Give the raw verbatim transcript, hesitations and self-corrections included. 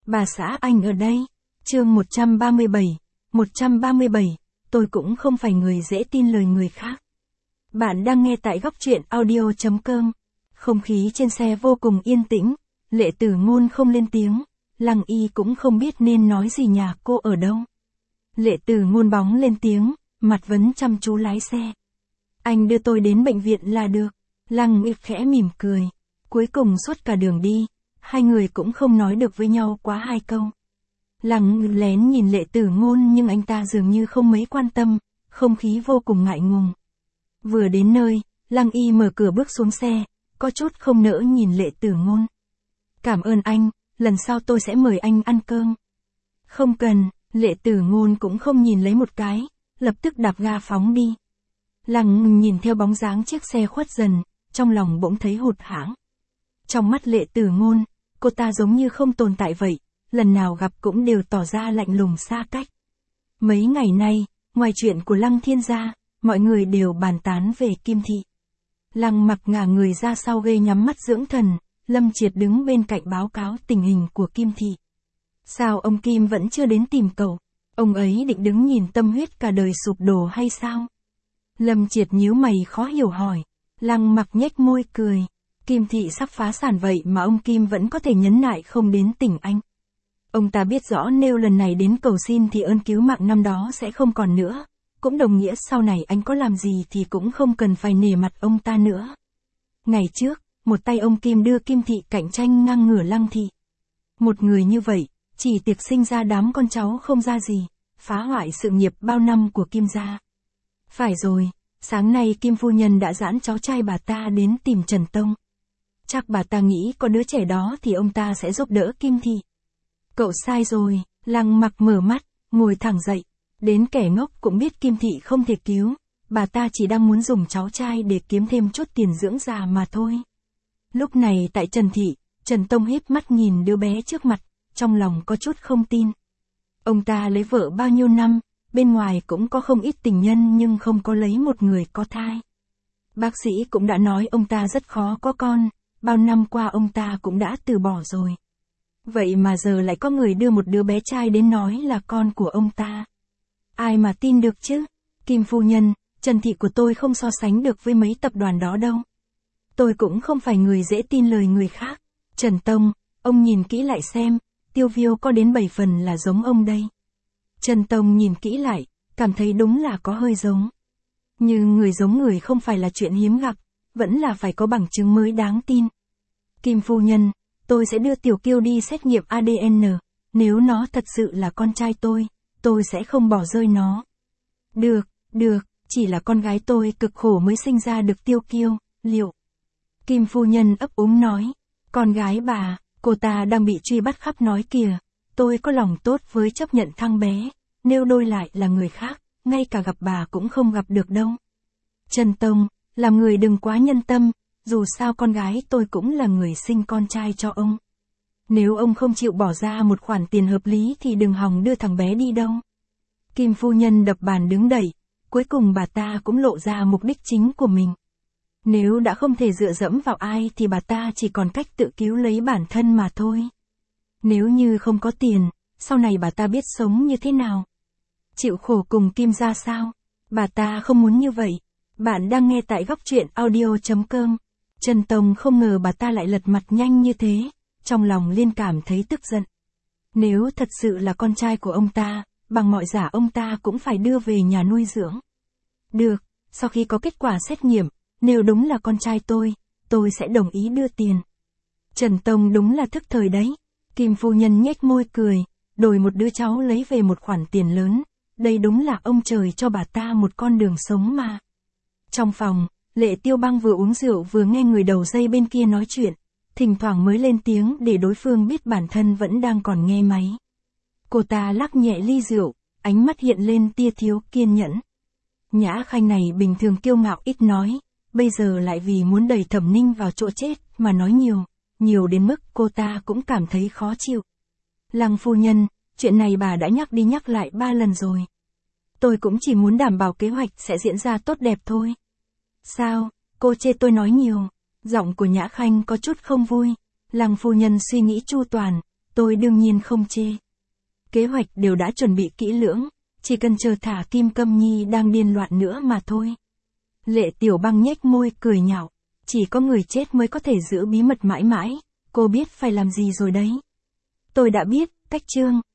Bà xã anh ở đây. Chương một trăm ba mươi bảy. một trăm ba mươi bảy, tôi cũng không phải người dễ tin lời người khác. Bạn đang nghe tại góc truyện audio chấm com. Không khí trên xe vô cùng yên tĩnh, Lệ Tử Ngôn không lên tiếng, Lăng Y cũng không biết nên nói gì, nhà cô ở đâu. Lệ Tử Ngôn bóng lên tiếng, mặt vấn chăm chú lái xe. Anh đưa tôi đến bệnh viện là được. Lăng Y khẽ mỉm cười. Cuối cùng suốt cả đường đi, hai người cũng không nói được với nhau quá hai câu. Lăng lén nhìn Lệ Tử Ngôn nhưng anh ta dường như không mấy quan tâm, không khí vô cùng ngại ngùng. Vừa đến nơi, Lăng Y mở cửa bước xuống xe, có chút không nỡ nhìn Lệ Tử Ngôn. Cảm ơn anh, lần sau tôi sẽ mời anh ăn cơm. Không cần, Lệ Tử Ngôn cũng không nhìn lấy một cái, lập tức đạp ga phóng đi. Lăng nhìn theo bóng dáng chiếc xe khuất dần, trong lòng bỗng thấy hụt hẫng. Trong mắt Lệ Tử Ngôn, cô ta giống như không tồn tại vậy, lần nào gặp cũng đều tỏ ra lạnh lùng xa cách. Mấy ngày nay, ngoài chuyện của Lăng Thiên gia, mọi người đều bàn tán về Kim Thị. Lăng Mặc ngả người ra sau ghế nhắm mắt dưỡng thần, Lâm Triệt đứng bên cạnh báo cáo tình hình của Kim Thị. Sao ông Kim vẫn chưa đến tìm cậu? Ông ấy định đứng nhìn tâm huyết cả đời sụp đổ hay sao? Lâm Triệt nhíu mày khó hiểu hỏi. Lăng Mặc nhếch môi cười. Kim Thị sắp phá sản vậy mà ông Kim vẫn có thể nhẫn nại không đến tỉnh anh. Ông ta biết rõ nếu lần này đến cầu xin thì ơn cứu mạng năm đó sẽ không còn nữa, cũng đồng nghĩa sau này anh có làm gì thì cũng không cần phải nể mặt ông ta nữa. Ngày trước, một tay ông Kim đưa Kim Thị cạnh tranh ngang ngửa Lăng Thị. Một người như vậy, chỉ tiệc sinh ra đám con cháu không ra gì, phá hoại sự nghiệp bao năm của Kim gia. Phải rồi, sáng nay Kim phu nhân đã giãn cháu trai bà ta đến tìm Trần Tông. Chắc bà ta nghĩ có đứa trẻ đó thì ông ta sẽ giúp đỡ Kim Thị. Cậu sai rồi, Lăng Mặc mở mắt, ngồi thẳng dậy. Đến kẻ ngốc cũng biết Kim Thị không thể cứu, bà ta chỉ đang muốn dùng cháu trai để kiếm thêm chút tiền dưỡng già mà thôi. Lúc này tại Trần Thị, Trần Tông híp mắt nhìn đứa bé trước mặt, trong lòng có chút không tin. Ông ta lấy vợ bao nhiêu năm, bên ngoài cũng có không ít tình nhân nhưng không có lấy một người có thai. Bác sĩ cũng đã nói ông ta rất khó có con, bao năm qua ông ta cũng đã từ bỏ rồi. Vậy mà giờ lại có người đưa một đứa bé trai đến nói là con của ông ta. Ai mà tin được chứ? Kim phu nhân, Trần Thị của tôi không so sánh được với mấy tập đoàn đó đâu. Tôi cũng không phải người dễ tin lời người khác. Trần Tông, ông nhìn kỹ lại xem, Tiêu Viêu có đến bảy phần là giống ông đây. Trần Tông nhìn kỹ lại, cảm thấy đúng là có hơi giống. Nhưng người giống người không phải là chuyện hiếm gặp, vẫn là phải có bằng chứng mới đáng tin. Kim phu nhân, tôi sẽ đưa Tiểu Kiêu đi xét nghiệm a đê en, nếu nó thật sự là con trai tôi, tôi sẽ không bỏ rơi nó. Được, được, chỉ là con gái tôi cực khổ mới sinh ra được Tiêu Kiêu, liệu? Kim phu nhân ấp úng nói, con gái bà, cô ta đang bị truy bắt khắp nói kìa, tôi có lòng tốt với chấp nhận thăng bé, nếu đôi lại là người khác, ngay cả gặp bà cũng không gặp được đâu. Trần Tông, làm người đừng quá nhân tâm, dù sao con gái tôi cũng là người sinh con trai cho ông. Nếu ông không chịu bỏ ra một khoản tiền hợp lý thì đừng hòng đưa thằng bé đi đâu. Kim phu nhân đập bàn đứng đẩy, cuối cùng bà ta cũng lộ ra mục đích chính của mình. Nếu đã không thể dựa dẫm vào ai thì bà ta chỉ còn cách tự cứu lấy bản thân mà thôi. Nếu như không có tiền, sau này bà ta biết sống như thế nào? Chịu khổ cùng Kim gia sao? Bà ta không muốn như vậy. Bạn đang nghe tại góc truyện audio chấm com. Trần Tông không ngờ bà ta lại lật mặt nhanh như thế, trong lòng liên cảm thấy tức giận. Nếu thật sự là con trai của ông ta, bằng mọi giả ông ta cũng phải đưa về nhà nuôi dưỡng. Được, sau khi có kết quả xét nghiệm, nếu đúng là con trai tôi, tôi sẽ đồng ý đưa tiền. Trần Tông đúng là thức thời đấy. Kim phu nhân nhếch môi cười, đổi một đứa cháu lấy về một khoản tiền lớn, đây đúng là ông trời cho bà ta một con đường sống mà. Trong phòng, Lệ Tiêu Băng vừa uống rượu vừa nghe người đầu dây bên kia nói chuyện, thỉnh thoảng mới lên tiếng để đối phương biết bản thân vẫn đang còn nghe máy. Cô ta lắc nhẹ ly rượu, ánh mắt hiện lên tia thiếu kiên nhẫn. Nhã Khanh này bình thường kiêu ngạo ít nói, bây giờ lại vì muốn đẩy Thẩm Ninh vào chỗ chết mà nói nhiều, nhiều đến mức cô ta cũng cảm thấy khó chịu. Lăng phu nhân, chuyện này bà đã nhắc đi nhắc lại ba lần rồi. Tôi cũng chỉ muốn đảm bảo kế hoạch sẽ diễn ra tốt đẹp thôi. Sao, cô chê tôi nói nhiều? Giọng của Nhã Khanh có chút không vui. Lăng phu nhân suy nghĩ chu toàn, Tôi đương nhiên không chê. Kế hoạch đều đã chuẩn bị kỹ lưỡng, chỉ cần chờ thả Kim Câm Nhi đang điên loạn nữa mà thôi. Lệ Tiểu Băng nhếch môi cười nhạo, chỉ có người chết mới có thể giữ bí mật mãi mãi, cô biết phải làm gì rồi đấy. Tôi đã biết, Cách Trương,